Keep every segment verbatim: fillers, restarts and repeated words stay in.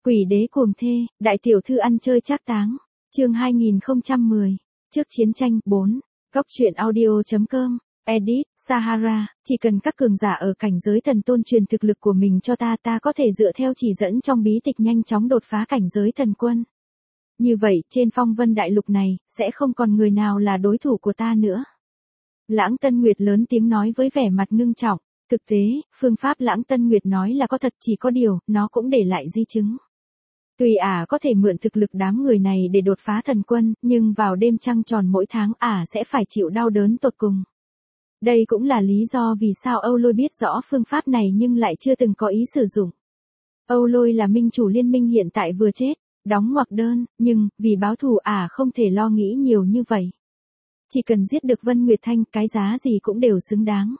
Quỷ đế cuồng thê, đại tiểu thư ăn chơi trác táng. Chương hai nghìn không trăm mười. Trước chiến tranh. bốn. Góc truyện audio.com. Edit, Sahara, chỉ cần các cường giả ở cảnh giới thần tôn truyền thực lực của mình cho ta, ta có thể dựa theo chỉ dẫn trong bí tịch nhanh chóng đột phá cảnh giới thần quân. Như vậy, trên phong vân đại lục này, sẽ không còn người nào là đối thủ của ta nữa. Lãng Tân Nguyệt lớn tiếng nói với vẻ mặt ngưng trọng. Thực tế, phương pháp Lãng Tân Nguyệt nói là có thật, chỉ có điều, nó cũng để lại di chứng. Tuy ả à có thể mượn thực lực đám người này để đột phá thần quân, nhưng vào đêm trăng tròn mỗi tháng ả à sẽ phải chịu đau đớn tột cùng. Đây cũng là lý do vì sao Âu Lôi biết rõ phương pháp này nhưng lại chưa từng có ý sử dụng. Âu Lôi là minh chủ liên minh hiện tại vừa chết, đóng ngoặc đơn, nhưng, vì báo thù ả à không thể lo nghĩ nhiều như vậy. Chỉ cần giết được Vân Nguyệt Thanh, cái giá gì cũng đều xứng đáng.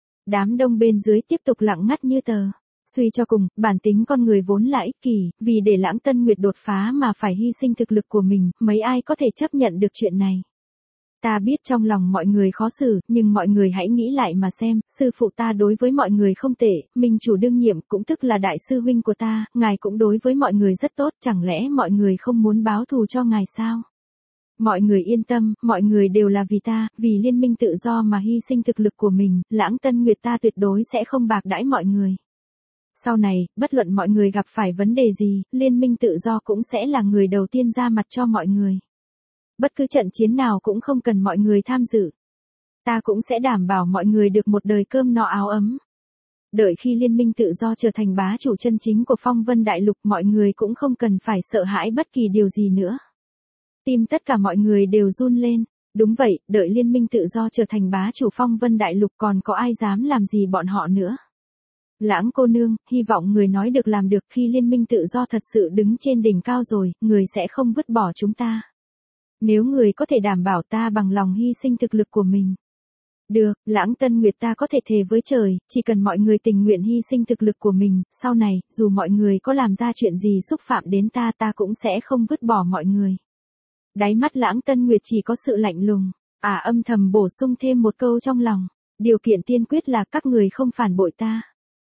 Đám đông bên dưới tiếp tục lặng ngắt như tờ. Suy cho cùng, bản tính con người vốn là ích kỷ, vì để Lãng Tân Nguyệt đột phá mà phải hy sinh thực lực của mình, mấy ai có thể chấp nhận được chuyện này. Ta biết trong lòng mọi người khó xử, nhưng mọi người hãy nghĩ lại mà xem, sư phụ ta đối với mọi người không tệ, minh chủ đương nhiệm cũng tức là đại sư huynh của ta, ngài cũng đối với mọi người rất tốt, chẳng lẽ mọi người không muốn báo thù cho ngài sao? Mọi người yên tâm, mọi người đều là vì ta, vì liên minh tự do mà hy sinh thực lực của mình, Lãng Tân Nguyệt ta tuyệt đối sẽ không bạc đãi mọi người. Sau này, bất luận mọi người gặp phải vấn đề gì, liên minh tự do cũng sẽ là người đầu tiên ra mặt cho mọi người. Bất cứ trận chiến nào cũng không cần mọi người tham dự. Ta cũng sẽ đảm bảo mọi người được một đời cơm no áo ấm. Đợi khi liên minh tự do trở thành bá chủ chân chính của phong vân đại lục, mọi người cũng không cần phải sợ hãi bất kỳ điều gì nữa. Tim tất cả mọi người đều run lên. Đúng vậy, đợi liên minh tự do trở thành bá chủ phong vân đại lục còn có ai dám làm gì bọn họ nữa. Lãng cô nương, hy vọng người nói được làm được, khi liên minh tự do thật sự đứng trên đỉnh cao rồi, người sẽ không vứt bỏ chúng ta. Nếu người có thể đảm bảo ta bằng lòng hy sinh thực lực của mình. Được, Lãng Tân Nguyệt ta có thể thề với trời, chỉ cần mọi người tình nguyện hy sinh thực lực của mình, sau này, dù mọi người có làm ra chuyện gì xúc phạm đến ta, ta cũng sẽ không vứt bỏ mọi người. Đáy mắt Lãng Tân Nguyệt chỉ có sự lạnh lùng, ả à, âm thầm bổ sung thêm một câu trong lòng, điều kiện tiên quyết là các người không phản bội ta.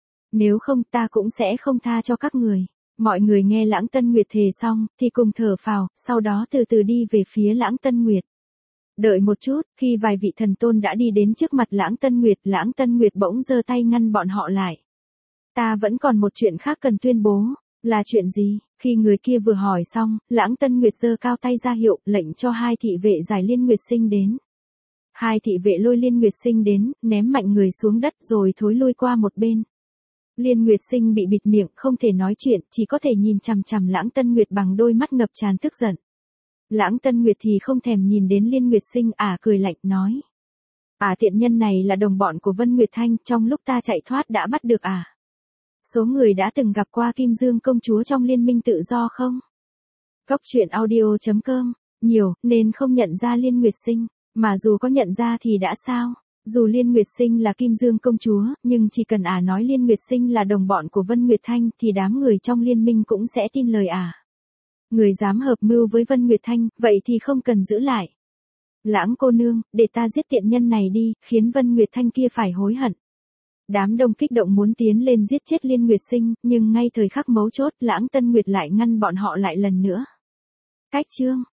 Nếu không ta cũng sẽ không tha cho các người. Mọi người nghe Lãng Tân Nguyệt thề xong, thì cùng thở phào, sau đó từ từ đi về phía Lãng Tân Nguyệt. Đợi một chút, khi vài vị thần tôn đã đi đến trước mặt Lãng Tân Nguyệt, Lãng Tân Nguyệt bỗng giơ tay ngăn bọn họ lại. Ta vẫn còn một chuyện khác cần tuyên bố. Là chuyện gì? Khi người kia vừa hỏi xong, Lãng Tân Nguyệt giơ cao tay ra hiệu, lệnh cho hai thị vệ giải Liên Nguyệt Sinh đến. Hai thị vệ lôi Liên Nguyệt Sinh đến, ném mạnh người xuống đất rồi thối lui qua một bên. Liên Nguyệt Sinh bị bịt miệng, không thể nói chuyện, chỉ có thể nhìn chằm chằm Lãng Tân Nguyệt bằng đôi mắt ngập tràn tức giận. Lãng Tân Nguyệt thì không thèm nhìn đến Liên Nguyệt Sinh, ả à cười lạnh nói. Ả à tiện nhân này là đồng bọn của Vân Nguyệt Thanh, trong lúc ta chạy thoát đã bắt được ả. À. Số người đã từng gặp qua Kim Dương công chúa trong liên minh tự do không? Góc truyện audio.com, nhiều, nên không nhận ra Liên Nguyệt Sinh, mà dù có nhận ra thì đã sao? Dù Liên Nguyệt Sinh là Kim Dương công chúa, nhưng chỉ cần ả à nói Liên Nguyệt Sinh là đồng bọn của Vân Nguyệt Thanh thì đám người trong liên minh cũng sẽ tin lời ả. À. Người dám hợp mưu với Vân Nguyệt Thanh, vậy thì không cần giữ lại. Lãng cô nương, để ta giết tiện nhân này đi, khiến Vân Nguyệt Thanh kia phải hối hận. Đám đông kích động muốn tiến lên giết chết Liên Nguyệt Sinh, nhưng ngay thời khắc mấu chốt, Lãng Tân Nguyệt lại ngăn bọn họ lại lần nữa. Cách chương